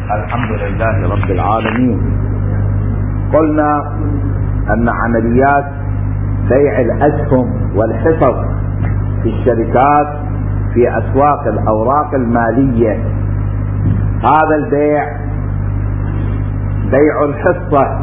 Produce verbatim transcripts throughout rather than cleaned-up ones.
الحمد لله رب العالمين. قلنا أن عمليات بيع الأسهم والحصص في الشركات في أسواق الأوراق المالية، هذا البيع بيع الحصة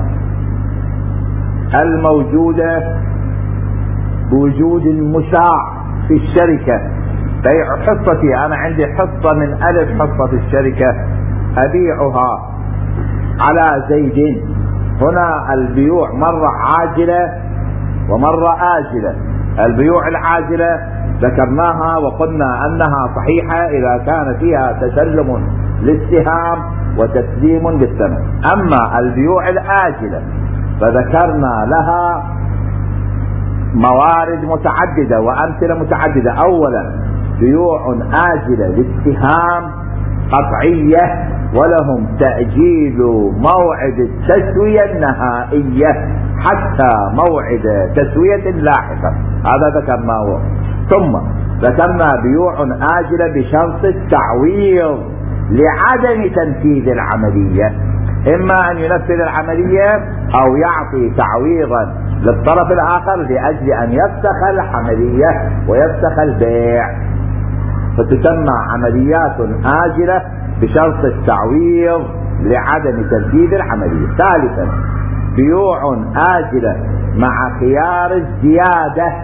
الموجودة بوجود المشاع في الشركة، بيع حصتي، أنا عندي حصة من ألف حصة في الشركة أبيعها على زيد. هنا البيوع مرة عاجلة ومرة آجلة. البيوع العاجلة ذكرناها وقلنا أنها صحيحة إذا كان فيها تسلم للسهام وتسليم للثمن. أما البيوع الآجلة فذكرنا لها موارد متعددة وأمثلة متعددة. أولا بيوع آجلة للسهام قطعية ولهم تأجيل موعد التسوية النهائية حتى موعد تسوية لاحقا، هذا ذكرناه. ثم ذكرنا بيوع آجلة بشرط التعويض لعدم تنفيذ العملية، إما أن ينفذ العملية أو يعطي تعويضا للطرف الآخر لأجل أن يفسخ العملية ويفسخ البيع، فتسمى عمليات آجلة بشرط التعويض لعدم تنفيذ العملية. ثالثا بيوع آجلة مع خيار الزيادة،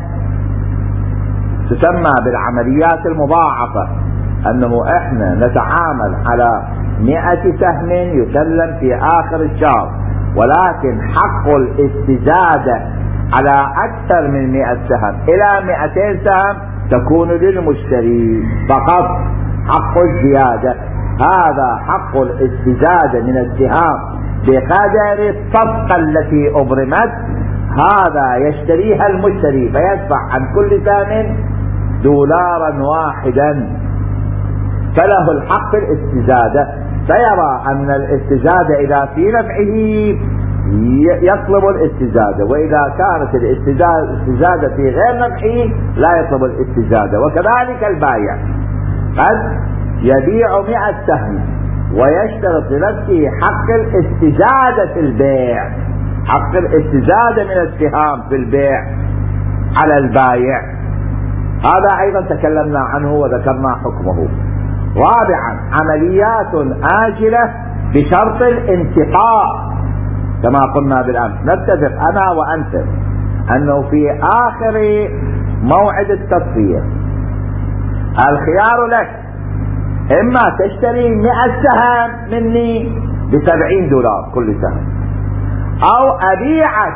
تسمى بالعمليات المضاعفة، أنه إحنا نتعامل على مئة سهم يسلم في آخر الشهر، ولكن حق الاستزادة على أكثر من مئة سهم إلى مئتين سهم تكون للمشتري فقط. حق الزيادة هذا حق الاستزادة من السهام بقدر الصفقة التي أبرمت، هذا يشتريها المشتري فيدفع عن كل سهم دولارا واحدا، فله الحق الاستزادة، فيرى أن الاستزادة إذا في نفعه يطلب الاستزادة، وإذا كانت الاستزادة في غير نفعه لا يطلب الاستزادة. وكذلك البائع قد يبيع مئة سهم ويشترط لنفسه حق الاستزادة في البيع، حق الاستزادة من السهام في البيع على البائع، هذا أيضا تكلمنا عنه وذكرنا حكمه. رابعا عمليات آجلة بشرط الانتقاء، كما قلنا بالأمس. نتفق أنا وأنت أنه في آخر موعد التصفية الخيار لك، إما تشتري مئة سهم مني بسبعين دولار كل سهم، أو أبيعك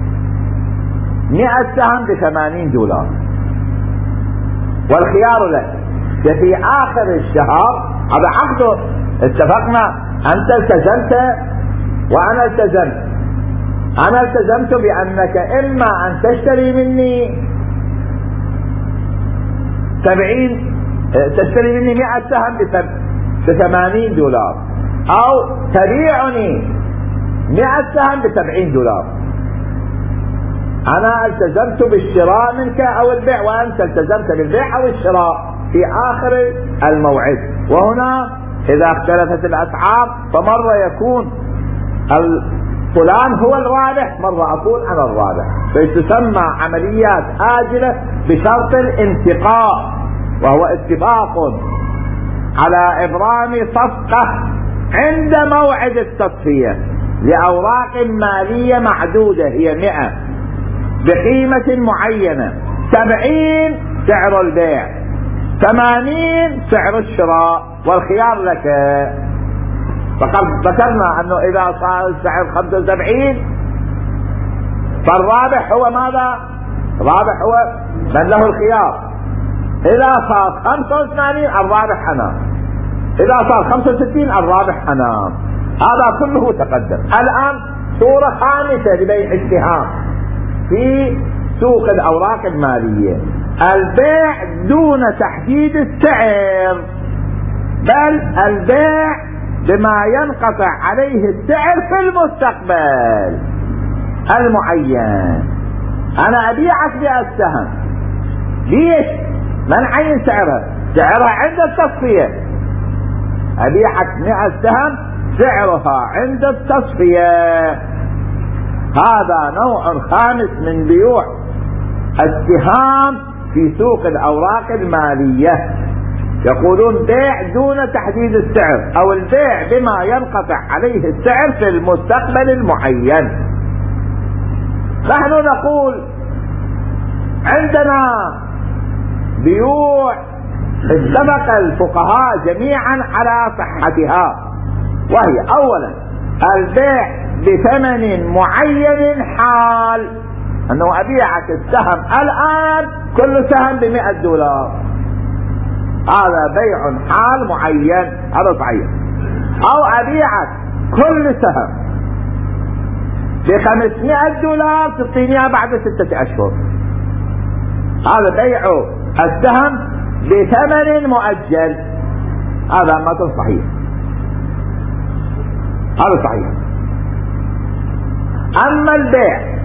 مئة سهم بثمانين دولار، والخيار لك. في آخر الشهر هذا عقده، اتفقنا، أنت التزمت وأنا التزمت. أنا التزمت بأنك إما أن تشتري مني سبعين تشتري مني مئة سهم بثمانين دولار، أو تبيعني مئة سهم بسبعين دولار. أنا التزمت بالشراء منك أو البيع، وأنت التزمت بالبيع أو الشراء في آخر الموعد. وهنا إذا اختلفت الأسعار فمرة يكون فلان هو الرابح، مرة أكون أنا الرابح، فتسمى عمليات آجلة بشرط الانتقاء، وهو اتفاق على إبرام صفقة عند موعد التصفية لأوراق مالية معدودة هي مئة بقيمة معينة، سبعين سعر البيع، ثمانين سعر الشراء، والخيار لك. فقد ذكرنا أنه إذا صار السعر خمسة وسبعين فالرابح هو ماذا؟ الرابح هو من له الخيار. إذا صار خمسة وثمانين الرابح أنا، إذا صار خمسة وستين الرابح أنا. هذا كله تقدم. الآن صورة خامسة لبيع السهام في سوق الأوراق المالية، البيع دون تحديد السعر، بل البيع بما ينقطع عليه السعر في المستقبل المعين. أنا أبيعك بأسهم، ليش؟ من عين سعرها؟ سعرها عند التصفية. أبيعك مئة سهم سعرها عند التصفية. هذا نوع خامس من بيوع السهام في سوق الأوراق المالية. يقولون بيع دون تحديد السعر، أو البيع بما ينقطع عليه السعر في المستقبل المعين. نحن نقول عندنا بيوع اتفق الفقهاء جميعا على صحتها، وهي أولا البيع بثمن معين حال، أنه أبيعك السهم الآن كل سهم بمئة دولار، هذا بيع حال معين، هذا صحيح. أو أبيعك كل سهم بخمسمائة دولار تعطينيها بعد ستة أشهر، هذا بيع السهم بثمن مؤجل، هذا ما صحيح، هذا صحيح. أما البيع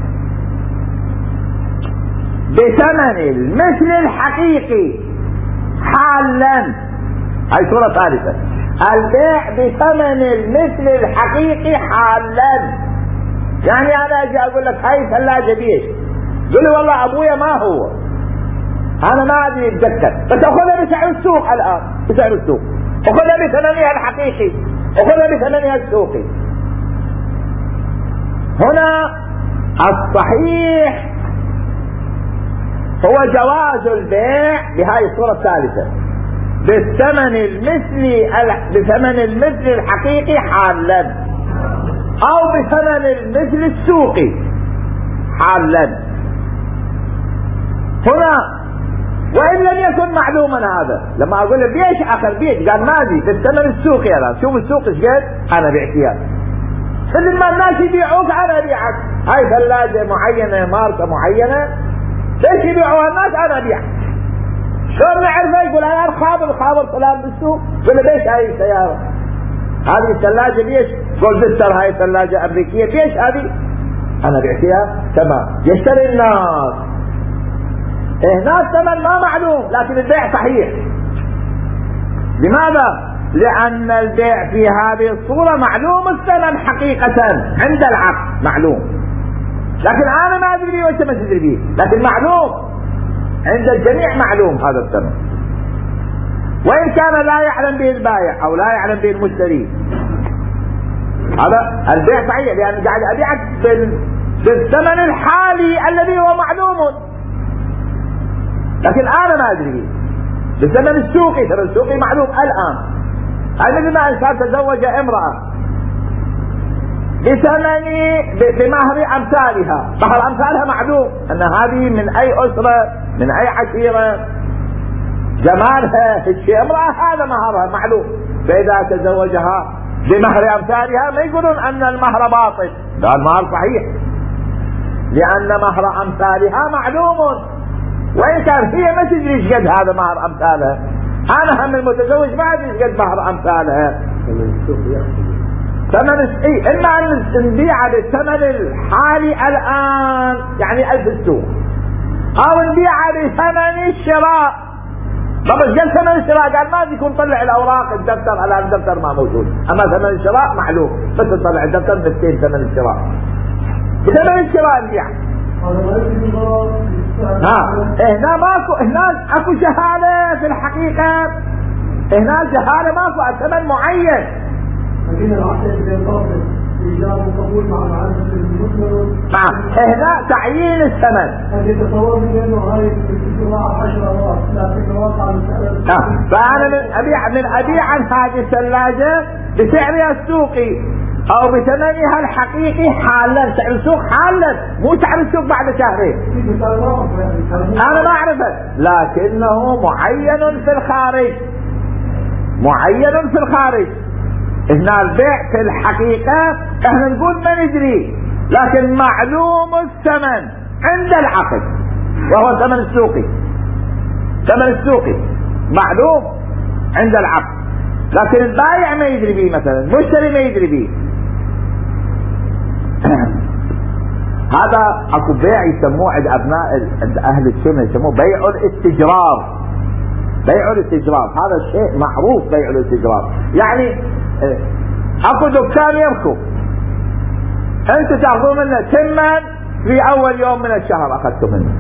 بثمن المثل الحقيقي حالا، هاي صورة ثالثة، البيع بثمن المثل الحقيقي حالا. يعني أنا أجي أقول لك هاي ثلاجة بيش، قل لي والله أبويا ما هو، أنا ما أدري أتذكر، بس أخذها بسعر السوق الآن، بسعر السوق، أخذها بثمنها الحقيقي، أخذها بثمنها السوقي. هنا الصحيح هو جواز البيع بهاي الصورة الثالثة بالثمن المثلي بثمن المثل الحقيقي حالا، أو بثمن المثل السوقي حالا. هنا وإن لم يكن معلوما هذا، لما أقول له بيش آخر بيش، قال ماذي بالثمن السوقي، أنا شوف السوق إيش قد أنا بعتيها، مثل ما الناس يبيعوك أنا أبيعك. هاي ثلاجة معينة ماركة معينة ليش يبيعوها الناس أنا أبيعك. شلون نعرفه؟ يقول أنا خابر خابر فلان بالسوق، يقول له بيش هاي السيارة، هذه الثلاجة بيش، قول دستر هاي ثلاجة أمريكية بيش هذه أنا بعتيها. تمام، يشتري الناس هنا الثمن ما معلوم، لكن البيع صحيح. لماذا؟ لأن البيع في هذه الصورة معلوم الثمن حقيقة عند العقد معلوم، لكن أنا ما أدري وأنت ما تدري به، لكن معلوم عند الجميع، معلوم هذا الثمن، وإن كان لا يعلم به البائع أو لا يعلم به المشتري. هذا البيع صحيح، لأن قاعد أبيعك بالثمن الحالي الذي هو معلوم، لكن أنا ما أدري بالثمن السوقي، ثمن السوقي معلوم الآن. هذا مثل ما إنسان تزوج امرأة بثمن بمهر أمثالها، مهر أمثالها معلوم أن هذه من أي أسرة من أي عشيرة، جمالها الشيء امرأة هذا مهرها معلوم، فإذا تزوجها بمهر أمثالها ما يقولون أن المهر باطل، لا المهر صحيح، لأن مهر أمثالها معلوم، وإن كان هي ما تدري ايش قد هذا مهر أمثالها، أنا هم المتزوج ما أدري ايش قد مهر أمثالها. ثمن إيه، إما أن نبيعها بالثمن الحالي الآن يعني ألف السوق، أو نبيعها بثمن الشراء. طب ايش قال ثمن الشراء؟ قال ما يكون طلع الأوراق الدفتر، على الدفتر ما موجود، أما ثمن الشراء معلوم، بس تطلع الدفتر بستين ثمن الشراء، بثمن الشراء نبيع. ها هنا ماكو، هنا اكو جهالة في الحقيقة، هنا جهالة ماكو، الثمن معين. نعم هنا تعيين الثمن. نعم فأنا من أبيع من أبيع عن هذه الثلاجة بسعرها السوقي أو بثمنها الحقيقي حالا، سعر السوق حالا، مو سعر السوق بعد شهرين. أنا ما أعرفه، لكنه معين في الخارج، معين في الخارج. هنا البيع في الحقيقة احنا نقول ما ندري، لكن معلوم الثمن عند العقد، وهو الثمن السوقي، ثمن السوقي معلوم عند العقد، لكن البائع ما يدري به، مثلا المشتري ما يدري به. هذا اكو بيع يسموه عند ابناء عند اهل السنه يسموه بيع الاستجرار، بيع الاستجرار، هذا الشيء معروف بيع الاستجرار. يعني اكو دكان يمكو انت تاخذون منه تما في اول يوم من الشهر اخذتوا منه.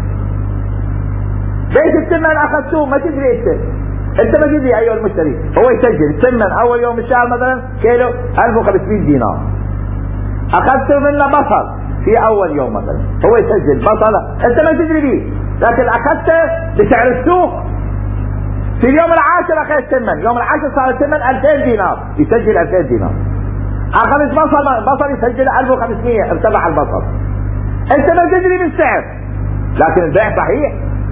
ليش التمن اخذتوه؟ ما تدري انت انت ما تدري ايها المشتري. هو يسجل التمن اول يوم الشهر مثلا كيلو ألف وخمسمائة دينار، اخذتوا منه بصل في اول يوم مثلا، هو يسجل بصله انت ما تدري به، لكن اخذته بسعر السوق. في اليوم العاشر اخذت تمن، يوم العاشر صار التمن ألفين دينار، يسجل ألفين دينار. اخذت بصل، بصل يسجل ألف وخمسمائة، ارتفع البصل. انت ما تدري بالسعر، لكن البيع صحيح،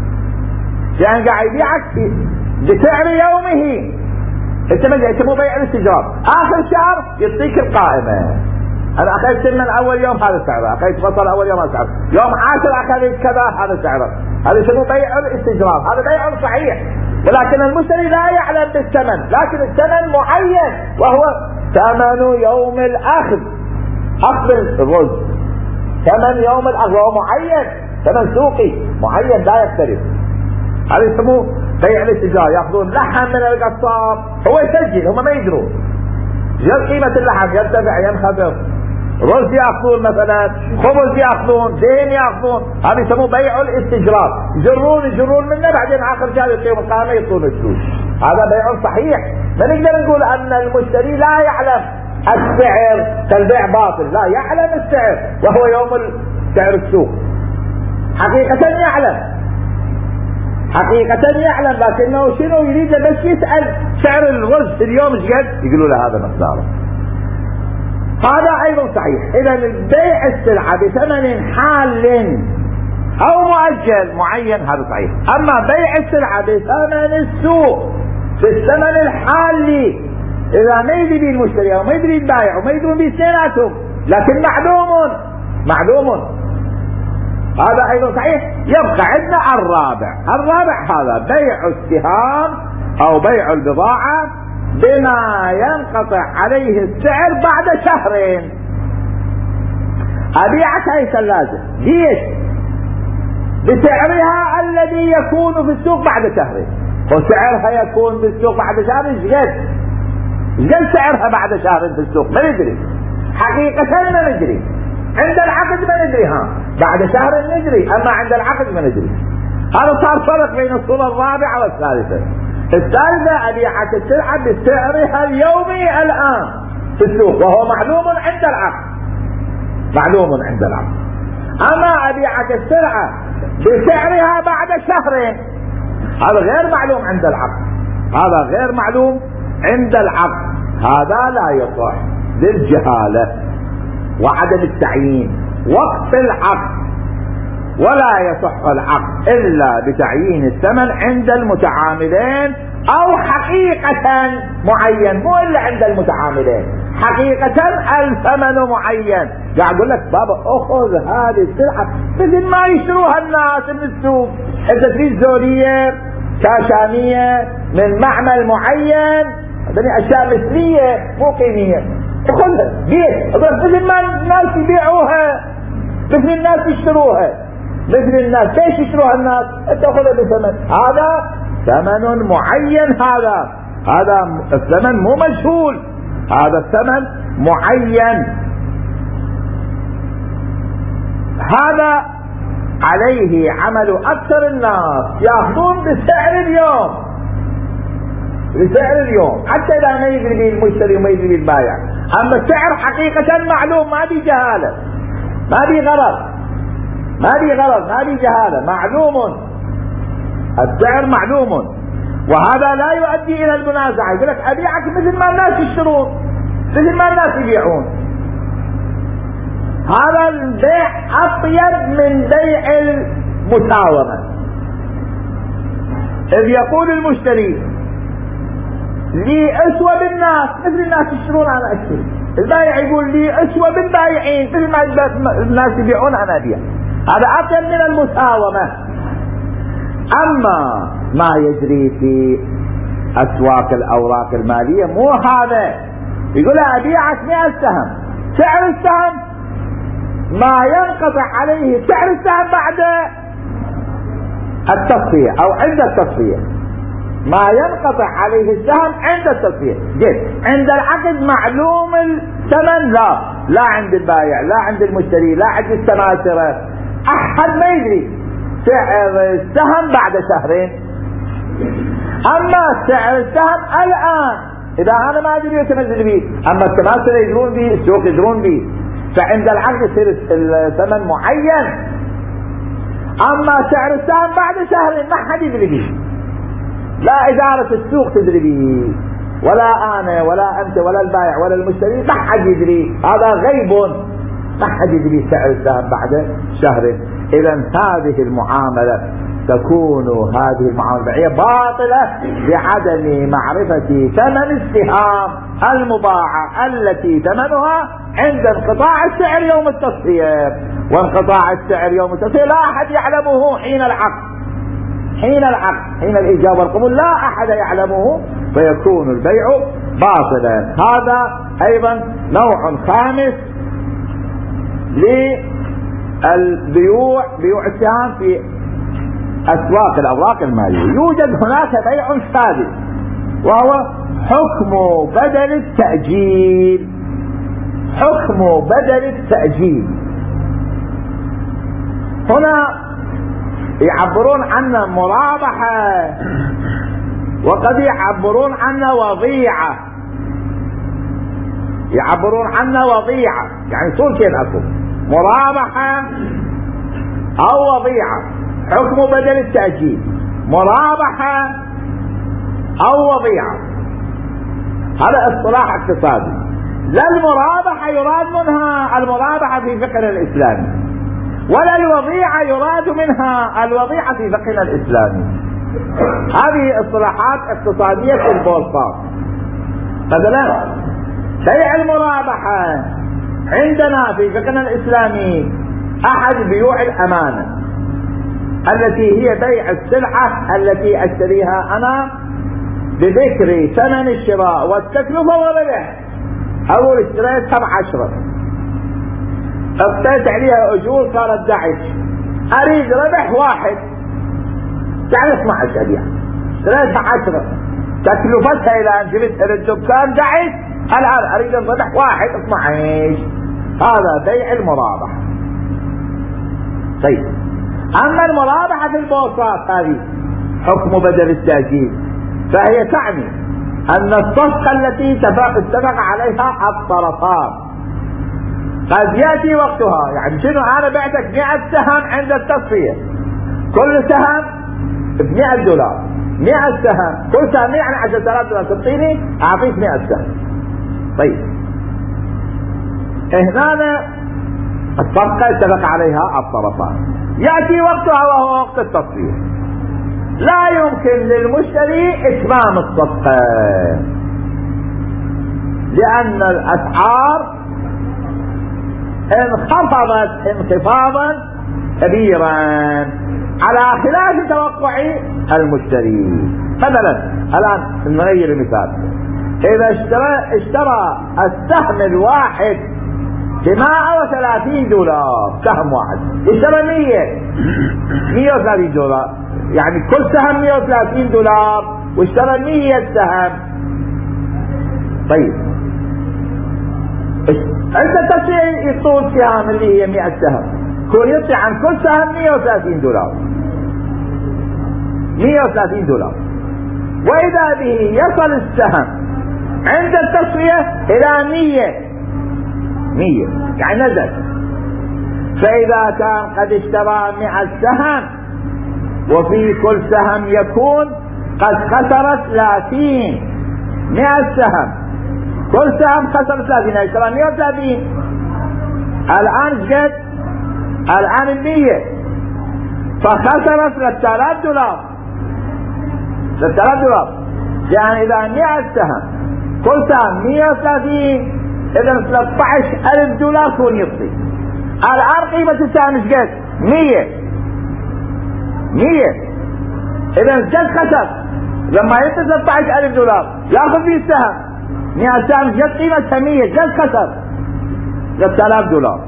لان قاعد يبيعك بسعر يومه. انت ما انت مو بيع الاستجراب. اخر شهر يعطيك القائمه، انا اخذت تمن اول يوم هذا سعره، اخذت بصل اول يوم هذا سعره، يوم عاشر اخذت كذا هذا سعره. هذا يسموه بيع الاستجراب، هذا بيع صحيح، ولكن المشتري لا يعلم بالثمن، لكن الثمن معين وهو ثمن يوم الاخذ، اخذ الرز ثمن يوم الاخذ وهو معين، ثمن سوقي معين لا يختلف. هذا يسموه بيع الاستجار. ياخذون لحم من القصاب، هو يسجل، هم ما يدرون جل قيمة اللحم يرتفع ينخفض. رز ياخذون مثلا، خبز ياخذون، زين ياخذون، هذا يسموه بيع الاستجرار. يجرون يجرون منه، بعدين اخر شهر يقيموا القائمة يعطون الفلوس. هذا بيع صحيح. ما نقدر نقول ان المشتري لا يعلم السعر فالبيع باطل، لا، يعلم السعر وهو يوم سعر السوق، حقيقة يعلم، حقيقة يعلم، لكنه شنو يريد بس يسأل سعر الرز في اليوم ايش قد، يقولوا له هذا مقداره. هذا ايضا صحيح. اذا البيع السلعة بثمن حال او مؤجل معين هذا صحيح. اما بيع السلعة بثمن السوق بالثمن الحالي، اذا ما يدري به المشتري او ما يدري البائع وما يدرون به اثنيناتهم، لكن معلوم معلوم هذا ايضا صحيح. يبقى عندنا الرابع. الرابع هذا بيع السهام او بيع البضاعة بما ينقطع عليه السعر بعد شهرين. ابيعك هاي ثلاجة ليش؟ بسعرها الذي يكون في السوق بعد شهرين، وسعرها يكون في السوق بعد شهر ايش قد؟ قد سعرها بعد شهر في السوق ما ندري، حقيقة ما ندري. عند العقد ما ندري، ها بعد شهر ندري، اما عند العقد ما ندري. هذا صار فرق بين الصورة الرابعة والثالثة. الثالثة أبيعك السلعة بسعرها اليومي الآن في السوق وهو معلوم عند العقد، معلوم عند العقد. أما أبيعك السلعة بسعرها بعد شهرين، هذا غير معلوم عند العقد، هذا غير معلوم عند العقد، هذا لا يصح للجهالة وعدم التعيين وقت العقد، ولا يصح العقد إلا بتعيين الثمن عند المتعاملين أو حقيقة معين، مو إلا عند المتعاملين، حقيقة الثمن معين. قاعد أقول لك بابا أخذ هذه السلعة مثل ما يشتروها الناس من السوق، إذا تريد زولية كاشانية من معمل معين، هذه أشياء مثلية مو قيمية، أخذها بيت مثل ما الناس يبيعوها، مثل الناس يشتروها، مثل الناس. ليش يشتروها الناس؟ تأخذها بثمن، هذا ثمن معين، هذا هذا الثمن مو مجهول، هذا الثمن معين. هذا عليه عمل أكثر الناس، يأخذون بسعر اليوم، بسعر اليوم حتى إذا ما يدري به المشتري وما يدري به البائع. أما السعر حقيقة معلوم، ما بي جهالة، ما بي غرض، ما بي غرض، ما بي جهالة، معلوم السعر معلوم، وهذا لا يؤدي إلى المنازعة. يقول لك أبيعك مثل ما الناس يشترون، مثل ما الناس يبيعون. هذا البيع أطيب من بيع المساومة. إذ يقول المشتري لي أسوى بالناس، مثل الناس يشترون أنا أشتري، البائع يقول لي أسوى بالبائعين، مثل ما الناس يبيعون أنا أبيع، هذا أطيب من المساومة. أما ما يجري في أسواق الأوراق المالية مو هذا، يقول أبيعك مئة سهم، سعر السهم ما ينقطع عليه سعر السهم بعد التصفية أو عند التصفية، ما ينقطع عليه السهم عند التصفية. جيد. عند العقد معلوم الثمن لا، لا عند البائع، لا عند المشتري، لا عند السماسرة، أحد ما يدري سعر السهم بعد شهرين. أما سعر السهم الآن إذا أنا ما أدري يتنزل به، أما السماسرة يدرون به، السوق يدرون به، فعند العقد يصير الثمن معين. أما سعر السهم بعد شهرين ما حد يدري به، لا إدارة السوق تدري به، ولا أنا ولا أنت ولا البائع ولا المشتري، ما حد يدري، هذا غيب، ما حد يدري سعر السهم بعد شهر. إذا هذه المعاملة تكون هذه المعاملة البيعية باطلة بعدم معرفة ثمن السهام المباعة التي ثمنها عند انقطاع السعر يوم التصفية. وانقطاع السعر يوم التصفية لا أحد يعلمه حين العقد، حين العقد حين الإجابة والقبول لا أحد يعلمه، فيكون البيع باطلا. هذا أيضا نوع خامس للبيوع، بيوع السهام في أسواق الأوراق المالية. يوجد هناك بيع ثالث وهو حكم بدل التأجيل. حكم بدل التأجيل هنا يعبرون عنه مرابحة، وقد يعبرون عنه وضيعة، يعبرون عنه وضيعة، يعني صورتين أكو مرابحة أو وضيعة. حكم بدل التأجيل مرابحة أو وضيعة، هذا اصطلاح اقتصادي. لا المرابحة يراد منها المرابحة في فقهنا الإسلامي، ولا الوضيعة يراد منها الوضيعة في فقهنا الإسلامي. هذه اصطلاحات اقتصادية في البورصات. مثلا بيع المرابحة عندنا في فقهنا الإسلامي أحد بيوع الأمانة، التي هي بيع السلعة التي أشتريها أنا بذكر ثمن الشراء والتكلفة والربح. أول اشتريتها بعشرة، اقتيت عليها أجور صارت دعش، أريد ربح واحد، يعني اثنى عشر أبيع، اشتريتها عشرة، تكلفتها إلى أن جبتها للدكان دعش، الآن أريد الربح واحد اثنى عشر. هذا بيع المرابحة. طيب أما المرابحة في البورصات هذه حكم بدل التأجيل، فهي تعني أن الصفقة التي اتفق عليها الطرفان قد يأتي وقتها. يعني شنو؟ أنا بعتك مئة سهم عند التصفية، كل سهم بمئة دولار، مئة سهم، كل سهم يعني عشرة آلاف دولار، تعطيني أعطيك مئة سهم. طيب هنا الصفقة اتفق عليها الطرفان، يأتي وقتها وهو وقت التصفية، لا يمكن للمشتري إتمام الصفقة لأن الأسعار انخفضت انخفاضا كبيرا على خلاف توقع المشتري. مثلا الآن نغير المثال، إذا اشترى اشترى السهم الواحد بمائة وثلاثين دولار، سهم واحد اشترى مية مية وثلاثين دولار، يعني كل سهم مية وثلاثين دولار، واشترى مية سهم. طيب عند التسعير يطول سهم اللي هي مئة سهم، كل يطلع عن كل سهم مية وثلاثين دولار، مية وثلاثين دولار. وإذا به يصل السهم عند التسوية إلى مية مية، يعني نزل. فإذا كان قد اشترى مئة سهم وفي كل سهم يكون قد خسر ثلاثين، مئة سهم كل سهم خسر ثلاثين، اشترى مئة وثلاثين، الآن شقد؟ الآن المية، فخسر ثلاثة آلاف دولار، ثلاثة آلاف دولار. يعني إذا مئة سهم كل سهم مئة وثلاثين، إذا ثلاثة عشر ألف دولار كون يصفي. الآن قيمة السهم شقد؟ مية مية، إذا شقد خسر لما يصل ثلاثة عشر ألف دولار يأخذ فيه السهم مئة سهم، شقد قيمتها مية، شقد خسر؟ ثلاثة آلاف دولار،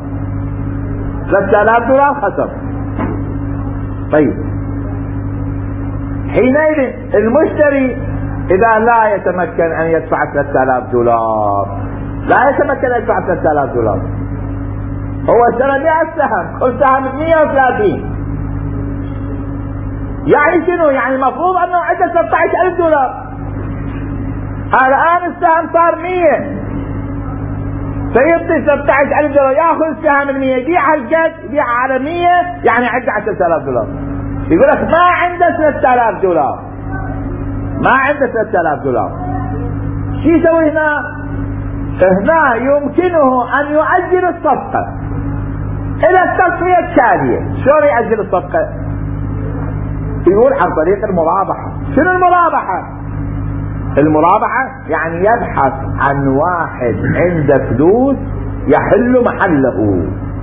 ثلاثة آلاف دولار خسر. طيب حينئذ المشتري إذا لا يتمكن أن يدفع ثلاثة آلاف دولار، لا يتمكن أن يدفع ثلاثة آلاف دولار، هو اشترى مئة سهم، كل سهم مئة وثلاثين، يعني شنو؟ يعني المفروض أنه عنده ستة عشر ألف دولار. الآن السهم صار مئة، فيبطي ستة عشر ألف دولار، ياخذ السهم المئة يبيعها الجد، يبيعها على مئة، يعني عنده عشرة آلاف دولار. يقول لك ما عنده ثلاثة آلاف دولار، ما عنده ثلاثة آلاف دولار، شو يسوي هنا؟ هنا يمكنه أن يؤجل الصفقة إلى التصفية التالية. شلون يؤجل الصفقة؟ يقول عن طريق المرابحة. شنو المرابحة؟ المرابحة يعني يبحث عن واحد عنده فلوس يحل محله،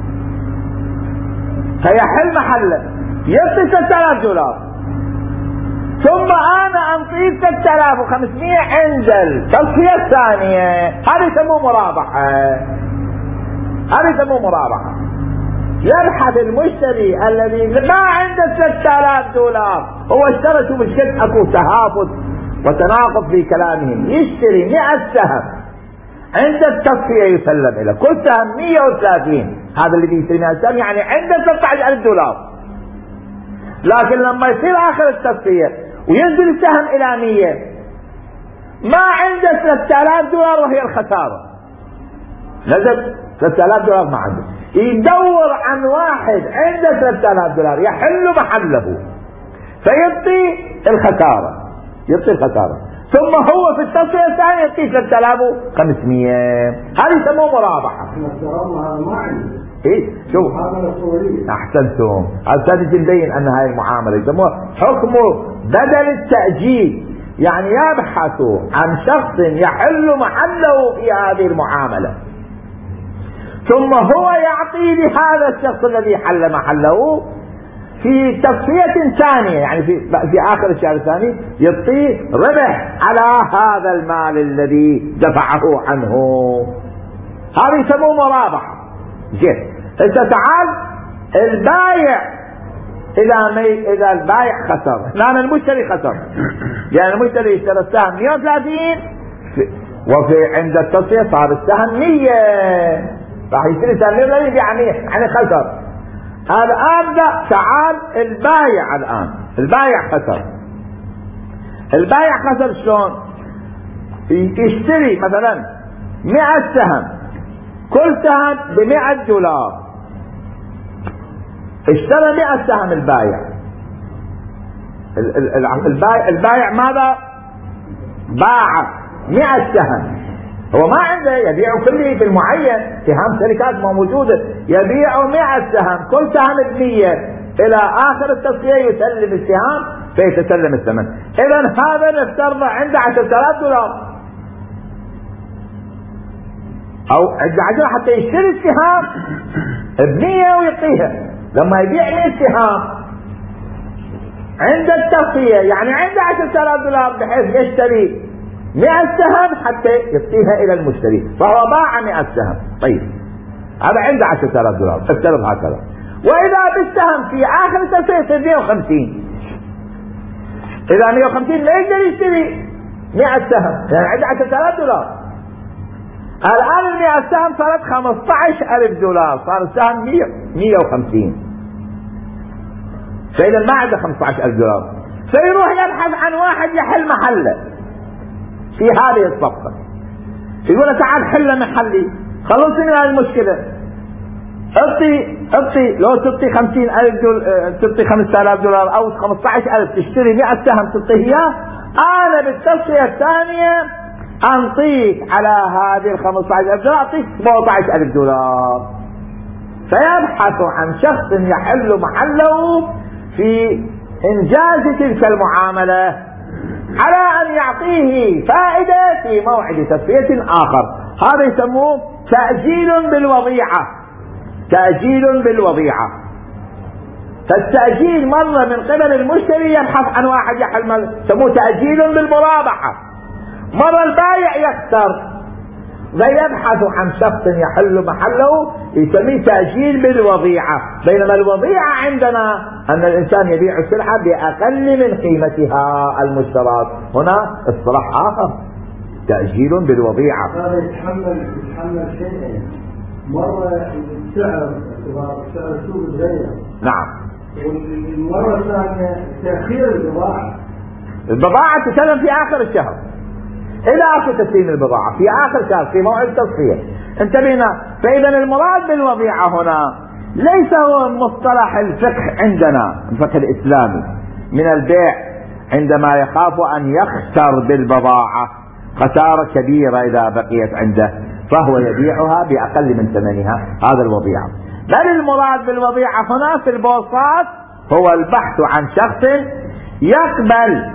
فيحل محله يعطي ستة آلاف دولار، ثم انا انطيك ستة آلاف وخمسمئة عند التصفية الثانية. هذا يسموه مرابحة، هذا يسموه مرابحة. يبحث المشتري الذي ما عنده ستة آلاف دولار، هو اشترى، شوف ايش اكو تهافت وتناقض في كلامهم، يشتري مئة سهم، عند التصفية يسلم له كل سهم مئة وثلاثين، هذا اللي يشتري مئة سهم يعني عنده ستة عشر ألف دولار. لكن لما يصير اخر التصفية وينزل السهم الى مئة، ما عنده ثلاثة آلاف دولار وهي الخسارة، نزل ثلاثة آلاف دولار ما عنده، يدور عن واحد عنده ثلاثة آلاف دولار يحل محله، فيبطي الخسارة، يبطي الخسارة، ثم هو في التصفية الثانية يبطي ثلاثة آلاف وخمسمئة. هذا يسموه مرابحة. ايه شوف احسنتم، هذا نبين ان هاي المعاملة يسموها حكم بدل التأجيل، يعني يبحث عن شخص يحل محله في هذه المعاملة، ثم هو يعطي لهذا الشخص الذي حل محله في تصفية ثانية، يعني في, في آخر الشهر الثاني يعطيه ربح على هذا المال الذي دفعه عنه. هذا يسموه مرابحة. زين، انت تعال البايع، اذا مي... اذا البايع خسر، لان المشتري خسر، يعني المشتري اشترى السهم مئة وثلاثين وفي عند التصفية صار السهم مئة، راح يشتري سهم مئة يبيع مئة، يعني خسر. الان لا، تعال البايع، الان البايع خسر. البايع خسر شلون؟ يشتري مثلا مئة سهم، كل سهم بمئة دولار، اشترى مئة سهم البايع. البايع, البايع ماذا؟ باع مئة سهم، هو ما عنده يبيع كله بالمعين، سهام شركات ما موجودة، يبيع مئة سهم، كل سهم بمية، الى اخر التصفية يسلم السهام فيتسلم الثمن. اذا هذا نفترض عنده عشرة آلاف دولار او عنده عشرة حتى يشتري السهام بمية ويعطيها. لما يبيع مئة سهام عند التصفية يعني عنده عشرة آلاف دولار بحيث يشتري مئة سهم حتى يعطيها الى المشتري، فهو باع مئة سهم. طيب هذا عنده عشرة آلاف دولار، افترض هكذا. واذا بالسهم في اخر التصفية يصير مئة وخمسين، اذا مئة وخمسين لا يقدر يشتري مئة سهم يعني عنده عشرة آلاف دولار. الان المئة سهم صارت خمسة عشر ألف دولار، صار السهم مئة وخمسين، فاذا ما عنده خمسة عشر ألف دولار، فيروح يبحث عن واحد يحل محله في هذه الصفقة. يقول تعال حل محلي، خلصني من هذه المشكلة، اعطي اعطي لو تعطي خمسين ألف دولار، تعطي خمسة آلاف دولار او خمسة عشر ألف، تشتري مئة سهم تعطيه اياه، انا بالتصفية الثانية انطيك على هذه ال خمسة عشر ألف دولار اعطيك سبعة عشر ألف دولار. فيبحث عن شخص يحل محله في انجاز تلك المعاملة على ان يعطيه فائدة في موعد تصفية اخر. هذا يسموه تأجيل بالوضيعة، تأجيل بالوضيعة. فالتأجيل مرة من قبل المشتري يبحث عن واحد يحل، يسموه تأجيل بالمرابحة. مرة البايع يخسر فيبحث عن شخص يحل محله يسميه تأجيل بالوضيعة. بينما الوضيعة عندنا أن الإنسان يبيع السلعة بأقل من قيمتها المشترات. هنا اصطلاح آخر، تأجيل بالوضيعة. هذا يتحمل يتحمل شيئين، مرة السعر سعر السوق تغير، نعم، والمرة الثانية تأخير البضاعة. البضاعة تسلم في آخر الشهر، إذا أكو تسليم البضاعة في آخر الشهر في موعد التصفية. انتبهنا. فإذا المراد بالوضيعة هنا ليس هو مصطلح الفقه عندنا، الفقه الإسلامي، من البيع عندما يخاف أن يخسر بالبضاعة خسارة كبيرة إذا بقيت عنده، فهو يبيعها بأقل من ثمنها، هذا الوضيعة. بل المراد بالوضيعة هنا في البوصات هو البحث عن شخص يقبل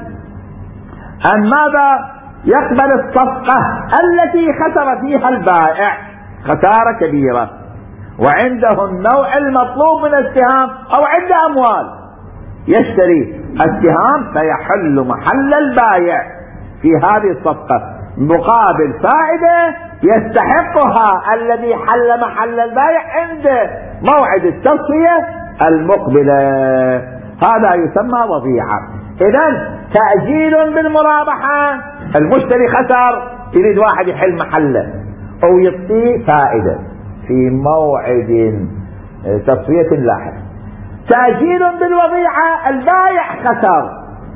أن ماذا؟ يقبل الصفقة التي خسر فيها البائع خسارة كبيرة، وعنده النوع المطلوب من السهام، أو عنده أموال يشتري السهام فيحل محل البائع في هذه الصفقة مقابل فائدة يستحقها الذي حل محل البائع عند موعد التصفية المقبلة. هذا يسمى وضيعة. إذن تأجيل بالمرابحة، المشتري خسر يريد واحد يحل محله أو يعطيه فائدة في موعد تصفية لاحق. تأجيل بالوضيعة، البائع خسر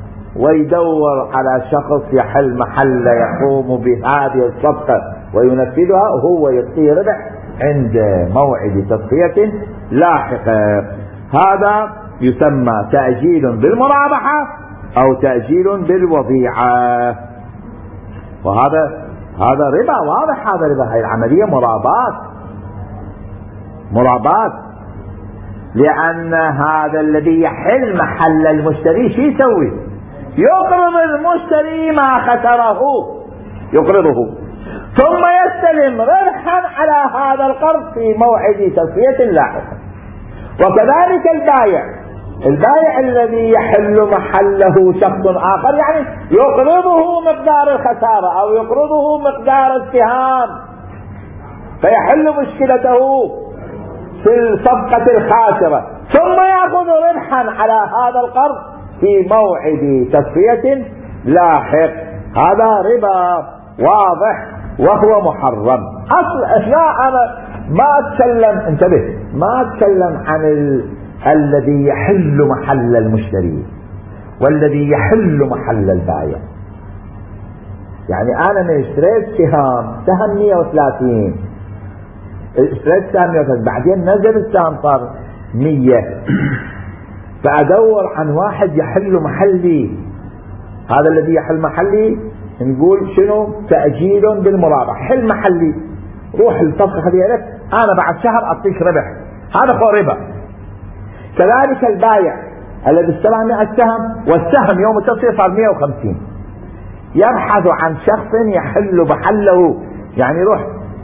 ويدور على شخص يحل محله يقوم بهذه الصفقة وينفذها، وهو يعطيه ربح عند موعد تصفية لاحقة. هذا يسمى تأجيل بالمرابحة أو تأجيل بالوضيعة. وهذا هذا ربا واضح، هذا ربا. هاي العملية مرابات مرابات لأن هذا الذي يحل محل المشتري شو يسوي؟ يقرض المشتري ما خسره، يقرضه ثم يستلم ربحا على هذا القرض في موعد تصفية لاحقة. وكذلك البائع البائع الذي يحل محله شخص آخر، يعني يقرضه مقدار الخسارة أو يقرضه مقدار السهام فيحل مشكلته في الصفقة الخاسرة، ثم يأخذ ربحا على هذا القرض في موعد تصفية لاحق. هذا ربا واضح وهو محرم. أصل لا، أنا ما أتكلم، انتبه، ما أتكلم عن ال... الذي يحل محل المشتري والذي يحل محل البائع. يعني أنا من اشتريت سهام سهم مئة وثلاثين، اشتريت سهم مئة وثلاثين، بعدين نزل السهم صار مية، فأدور عن واحد يحل محلي. هذا الذي يحل محلي نقول شنو؟ تأجيل بالمرابحة. حل محلي، روح الصفقة هذه لك، أنا بعد شهر أعطيك ربح، هذا هو ربا. كذلك البائع الذي اشترى مئة سهم والسهم يوم التصفية صار مئة وخمسين، يبحث عن شخص يحل محله، يعني يروح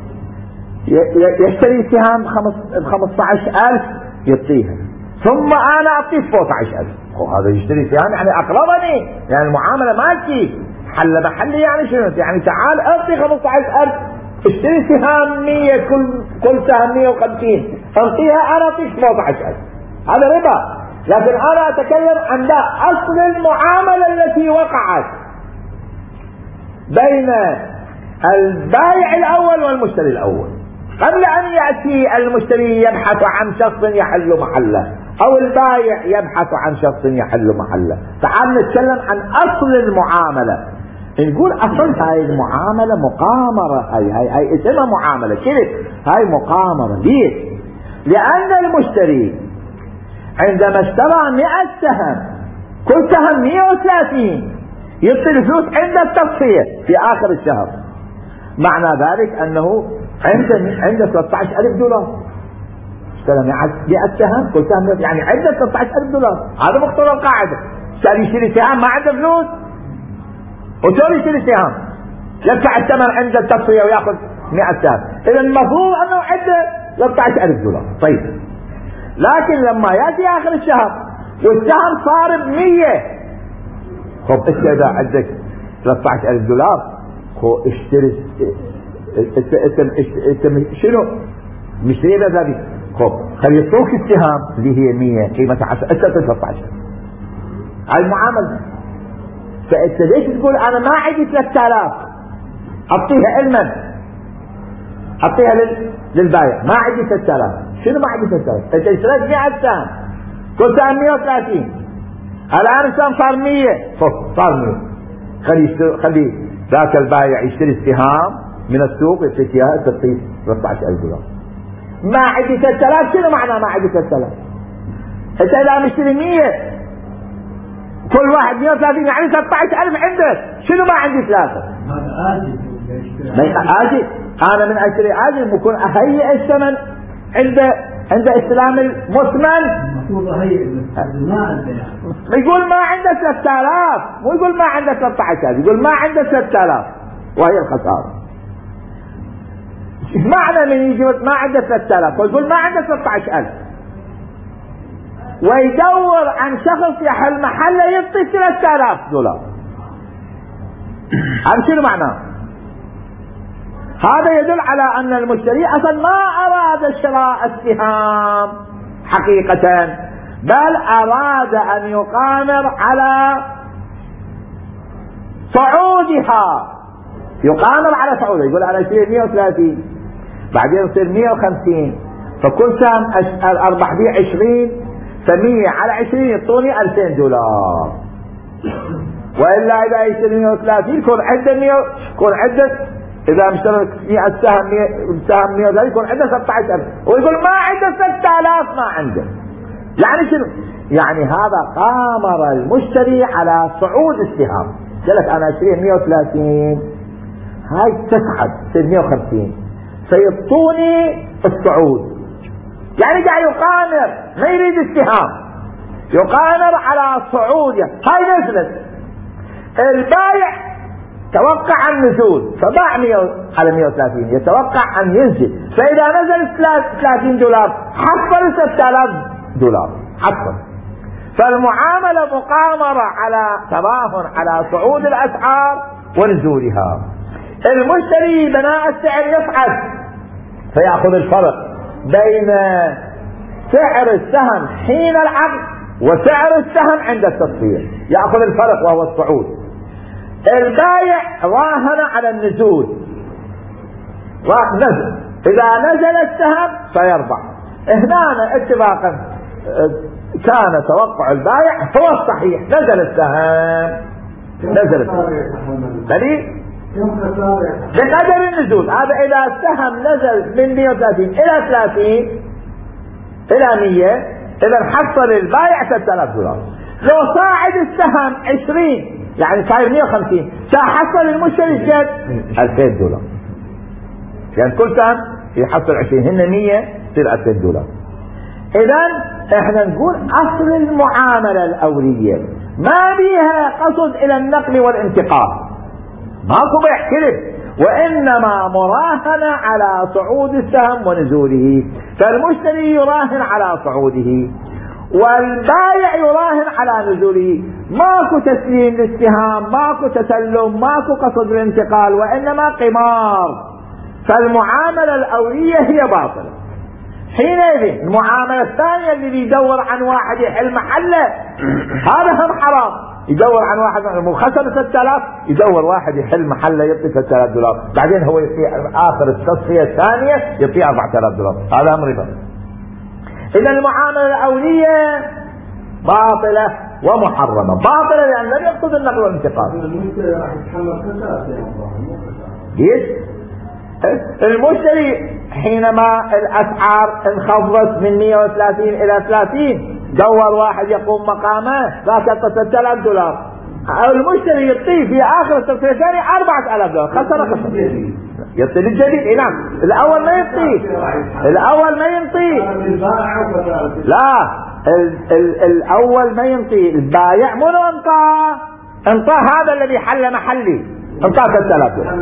يشتري سهم بخمسة عشر ألف يعطيها، ثم أنا أعطيه سبعة عشر ألف. هذا يشتري سهم يعني أقرضني، يعني المعاملة ماشي، حل محلي يعني شنو؟ يعني تعال أعطي خمسة عشر ألف، اشتري سهام مية، كل كل سهم مئة وخمسين، أعطيها أنا أعطيك سبعة عشر ألف، هذا ربا. لكن أنا أتكلم عن ده أصل المعاملة التي وقعت بين البائع الأول والمشتري الأول، قبل أن يأتي المشتري يبحث عن شخص يحل محله أو البائع يبحث عن شخص يحل محله. تعال نتكلم عن أصل المعاملة. نقول أصل هاي المعاملة مقامرة، هاي هاي هاي اسمها معاملة كده، هاي مقامرة. ليه؟ لأن المشتري عندما اشترى مئة سهم، كل سهم مئة وثلاثين، يعطي الفلوس عند التصفية في آخر الشهر. معنى ذلك أنه عنده عنده ثلاثة عشر ألف دولار، اشترى مئة سهم، كل سهم يعني عنده ثلاثة عشر ألف دولار. هذا مقتضى القاعدة. كان يشتري سهم ما عنده فلوس، وشلون يشتري سهم؟ يدفع الثمن عند التصفية ويأخذ مئة سهم. إذا المفروض أنه عنده ثلاثة عشر ألف دولار. طيب، لكن لما يأتي آخر الشهر والسهم صار بمية، خب إنت إذا عندك ثلاثة عشر ألف دولار، خو اشتري انت شنو مشتري بذابي خب خلي يعطوك اتهام اللي هي مية قيمتها عشرة انت ثلاثة عشر هاي المعاملة. فانت ليش تقول انا ما عندي ثلاثة آلاف اعطيها علما اعطيها لل... للبايع ما عندي ثلاثة آلاف. شنو ما عندي ثلاثة آلاف؟ انت اشتريت مئة سهم كل سهم مئة وثلاثين الان السهم صار مية خب صار مية خلي يشتري خلي ذاك البايع يشتري السهام من السوق يعطيك اياها تعطيه ثلاثة عشر ألف دولار. ما عندي ثلاثة آلاف شنو معناه ما عندي ثلاثة آلاف؟ انت اذا مشتري مية كل واحد مئة وثلاثين يعني ثلاثة عشر ألف عندك. شنو ما عندي ثلاثة؟ هذا آجل. ما آجل انا من اشتري آجل بكون اهيئ الثمن عند عند استلام المثمن. المفروض اهيئ ما عنده يقول ما عنده ثلاثة آلاف مو يقول ما عنده ثلاثة عشر يقول ما عنده ثلاثة آلاف وهي الخسارة. معنى من يجي ما عنده ثلاثة آلاف ويقول ما عنده ثلاثة عشر ألف ويدور عن شخص يحل محله يعطي ثلاثة آلاف دولار. هذا شنو معناه؟ هذا يدل على ان المشتري اصلا ما اراد شراء السهام حقيقة بل اراد ان يقامر على صعودها. يقامر على صعودها يقول انا اشتري مئة وثلاثين بعدين يصير مئة وخمسين فكل سهم اربح به عشرين فمية على عشرين يعطوني ألفين دولار. والا اذا يشتري مئة وثلاثين يكون عنده مئة يكون عنده اذا مشترك مئة سهم سهم مئة وثلاثين يكون عنده ستة عشر ألف ويقول ما عنده ستة آلاف ما عنده. يعني شنو؟ يعني هذا قامر المشتري على صعود السهام. قالت انا اشتري مئة وثلاثين هاي تصعد تصير مئة وخمسين سيعطوني الصعود. يعني قاعد يقامر ما يريد السهام يقامر على صعودها. هاي نزلت البايع توقع النزول فباع مئة على مئة وثلاثين يتوقع ان ينزل فاذا نزل ثلاثين دولار حصل ستة آلاف دولار حصل. فالمعاملة مقامرة على تراهن على صعود الاسعار ونزولها. المشتري بناء السعر يصعد فيأخذ الفرق بين سعر السهم حين العقد وسعر السهم عند التصفية يأخذ الفرق وهو الصعود. البايع راهن على النزول راح نزل اذا نزل السهم سيربح. هنا اتفاقا كان توقع البايع هو الصحيح نزل السهم نزل السهم بقدر النزول. هذا اذا السهم نزل من مئة وثلاثين الى ثلاثين الى مئة اذا حصل البايع ستة آلاف دولار. لو صاعد السهم عشرين يعني صاير مئة وخمسين سيحصل المشتري كم؟ ألفين دولار. يعني كل سهم يحصل عشرين هن مئة تصير ألفين دولار. اذا احنا نقول اصل المعاملة الاولية ما بيها قصد الى النقل والانتقال ماكو بيع كذب وانما مراهنة على صعود السهم ونزوله. فالمشتري يراهن على صعوده والبايع يراهن على نزوله. ماكو تسليم للسهام ماكو تسلم ماكو قصد الانتقال وانما قمار. فالمعاملة الاولية هي باطلة. حينئذ المعاملة الثانية اللي يدور عن واحد يحل محله هذا هم حرام. يدور عن واحد مخسر ستة آلاف يدور واحد يحل محله يعطي ستة آلاف دولار بعدين هو يعطي اخر التصفية الثانية يعطي أربعة آلاف دولار. هذا امر ربا. اذا المعاملة الاولية باطلة ومحرمة. باطلة لان لم يقصد النقل والانتقال. المشتري راح يتحمل خسارة. ليش؟ المشتري حينما الاسعار انخفضت من مئة وثلاثين الى ثلاثين دور واحد يقوم مقامه ذاك ستة آلاف دولار المشتري يعطيه في اخر التصفية الثانية أربعة آلاف دولار خسر خسر يعطي للجديد. نعم الاول ما يعطيه الاول ما يعطيه لا ال ال الاول ما يعطيه البايع منو انطاه انطاه هذا الذي حل محلي انطاه ستة آلاف دولار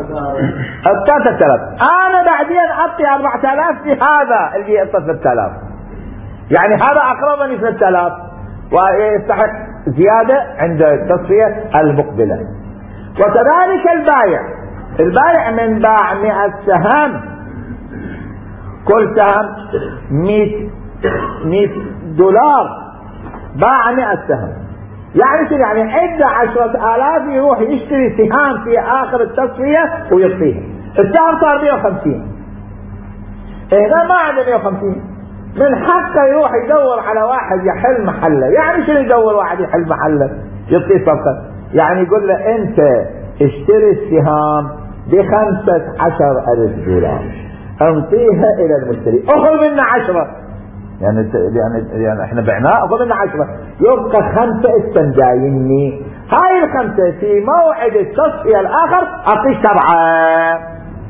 انطاه ستة آلاف انا بعدين اعطي أربعة آلاف في هذا اللي يعطي ستة آلاف يعني هذا اقربني ستة آلاف ويستحق زيادة عند التصفية المقبلة. وكذلك البايع البائع من باع مئة سهم، كل سهم مئة مئة دولار، باع مئة سهم، يعني شنو؟ يعني عنده عشرة آلاف يروح يشتري سهام في آخر التصفية ويطفيها، السهم صار مئة وخمسين، هنا ما عنده مئة وخمسين، من حقه يروح يدور على واحد يحل محله. يعني شنو يدور واحد يحل محله؟ يطفي صفقة، يعني يقول له انت اشتري السهام بخمسة عشر ألف دولار، انطيها الى المشتري، اخذ منا عشرة، يعني يعني يعني احنا بعناه، اخذ منا عشرة، يبقى خمسة استنجايني، هاي الخمسة في موعد التصفية الاخر اعطيه سبعة.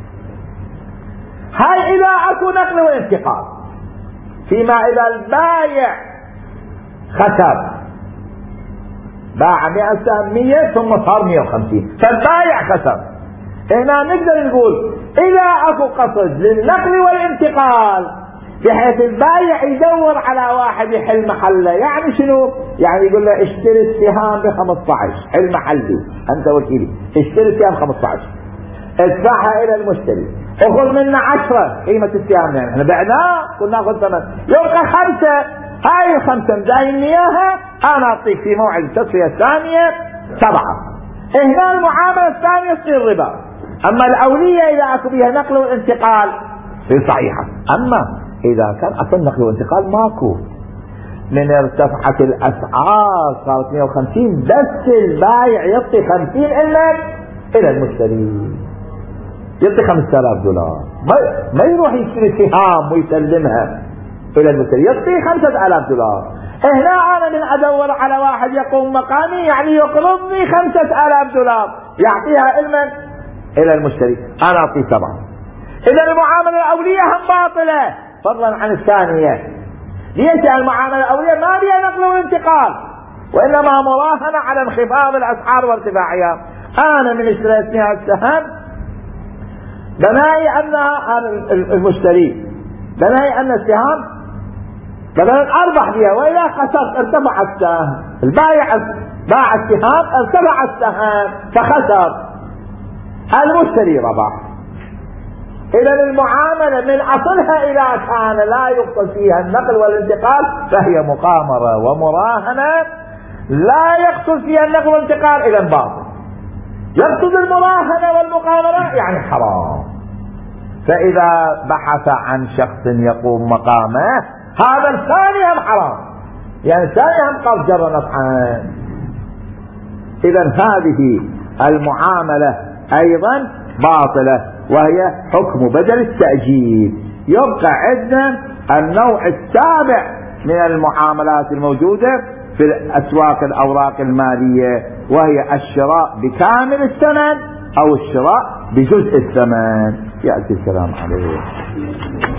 هاي اذا اكو نقل وانتقال. فيما اذا البايع خسر، باع مئة سهم مئة ثم صار مئة وخمسين، فالبايع خسر، هنا نقدر نقول اذا اكو قصد للنقل والانتقال بحيث البايع يدور على واحد يحل محله. يعني شنو؟ يعني يقول له اشتري السهام ب خمسة عشر، حل محلي انت وكيلي، اشتري السهام خمسة عشر، ادفعها الى المشتري، اخذ منا عشرة قيمة السهام، يعني احنا بعناه كنا ناخذ ثمن، يبقى خمسة، هاي الخمسة مداين اياها انا اعطيك في موعد التصفية الثانية سبعة. هنا المعاملة الثانية تصير ربا. اما الاولية اذا اكو بها نقل وانتقال هي صحيحة. اما اذا كان اصلا نقل وانتقال ماكو، من ارتفعت الاسعار صارت مئة وخمسين، بس البايع يعطي خمسين الا الى المشتري، يعطي خمسة آلاف دولار، ما, ما يروح يشتري سهام ويسلمها الى المشتري، يعطي خمسة آلاف دولار. هنا انا من ادور على واحد يقوم مقامي، يعني يقرضني خمسة آلاف دولار، يعطيها المن الى المشتري، انا اعطيه سبعة. اذا المعاملة الاولية هم باطلة فضلا عن الثانية. ليش؟ المعاملة الاولية ما بها نقل وانتقال، وانما مراهنة على انخفاض الاسعار وارتفاعها. انا من اشتريت مئة سهم بناي ان المشتري بناي ان السهام مثلا اربح بها، واذا خسرت ارتفع السهم، البائع باع السهام ارتفع السهم فخسر، المشتري ربح. اذا المعاملة من اصلها اذا كان لا يقصد فيها النقل والانتقال فهي مقامرة ومراهنة، لا يقصد فيها النقل والانتقال اذا باطل. يقصد المراهنة والمقامرة يعني حرام. فاذا بحث عن شخص يقوم مقامه هذا الثاني هم حرام، يعني الثاني هم قرض جر نفعا. اذا هذه المعاملة ايضا باطلة، وهي حكم بدل التأجيل. يبقى عندنا النوع السابع من المعاملات الموجودة في الأسواق الأوراق المالية، وهي الشراء بكامل الثمن أو الشراء بجزء الثمن. يأتي السلام عليكم.